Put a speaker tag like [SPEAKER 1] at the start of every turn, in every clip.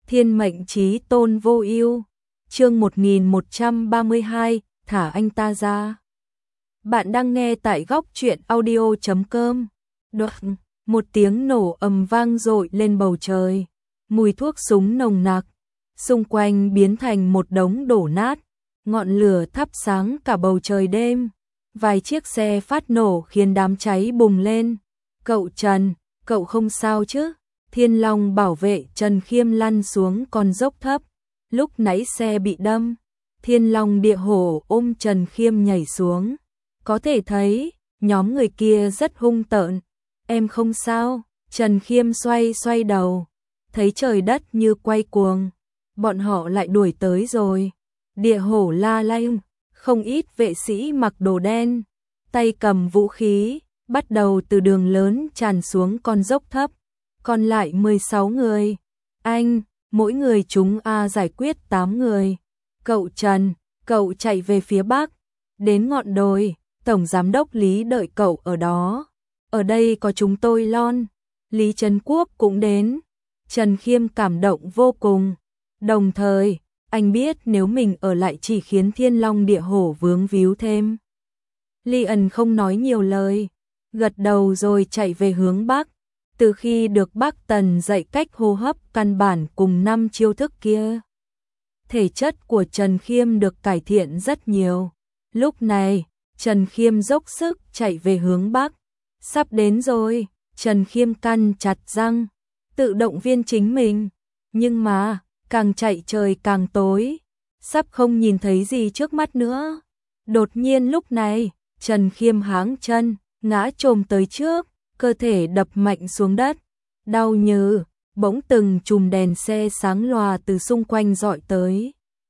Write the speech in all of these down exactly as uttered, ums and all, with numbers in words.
[SPEAKER 1] Thiên mệnh chí tôn vô ưu. Chương một nghìn một trăm ba mươi hai, thả anh ta ra. Bạn đang nghe tại góc truyện audio chấm com. Đoạn, một tiếng nổ ầm vang dội lên bầu trời. Mùi thuốc súng nồng nặc, xung quanh biến thành một đống đổ nát, ngọn lửa thắp sáng cả bầu trời đêm. Vài chiếc xe phát nổ khiến đám cháy bùng lên. Cậu Trần, cậu không sao chứ? Thiên Long bảo vệ Trần Khiêm lăn xuống con dốc thấp. Lúc nãy xe bị đâm, Thiên Long địa hổ ôm Trần Khiêm nhảy xuống. Có thể thấy, nhóm người kia rất hung tợn. Em không sao? Trần Khiêm xoay xoay đầu, thấy trời đất như quay cuồng. Bọn họ lại đuổi tới rồi. Địa hổ la lanh, không ít vệ sĩ mặc đồ đen, tay cầm vũ khí, bắt đầu từ đường lớn tràn xuống con dốc thấp. Còn lại mười sáu người. Anh, mỗi người chúng A giải quyết tám người. Cậu Trần, cậu chạy về phía bắc, đến ngọn đồi, Tổng Giám đốc Lý đợi cậu ở đó. Ở đây có chúng tôi lon. Lý Trấn Quốc cũng đến. Trần Khiêm cảm động vô cùng. Đồng thời, anh biết nếu mình ở lại chỉ khiến Thiên Long địa hổ vướng víu thêm. Lý ẩn không nói nhiều lời, gật đầu rồi chạy về hướng bắc. Từ khi được Bác Tần dạy cách hô hấp căn bản cùng năm chiêu thức kia, thể chất của Trần Khiêm được cải thiện rất nhiều. Lúc này, Trần Khiêm dốc sức chạy về hướng bắc. Sắp đến rồi, Trần Khiêm căn chặt răng, tự động viên chính mình. Nhưng mà, càng chạy trời càng tối, sắp không nhìn thấy gì trước mắt nữa. Đột nhiên lúc này, Trần Khiêm háng chân, ngã chồm tới trước, cơ thể đập mạnh xuống đất. Đau như, bỗng từng chùm đèn xe sáng lòa từ xung quanh dọi tới.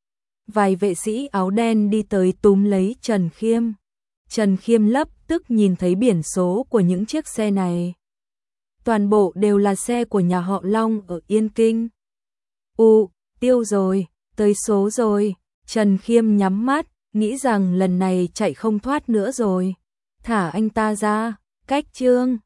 [SPEAKER 1] Vài vệ sĩ áo đen đi tới túm lấy Trần Khiêm. Trần Khiêm lập tức nhìn thấy biển số của những chiếc xe này. Toàn bộ đều là xe của nhà họ Long ở Yên Kinh. U, tiêu rồi, tới số rồi. Trần Khiêm nhắm mắt, nghĩ rằng lần này chạy không thoát nữa rồi. Thả anh ta ra, cách chương.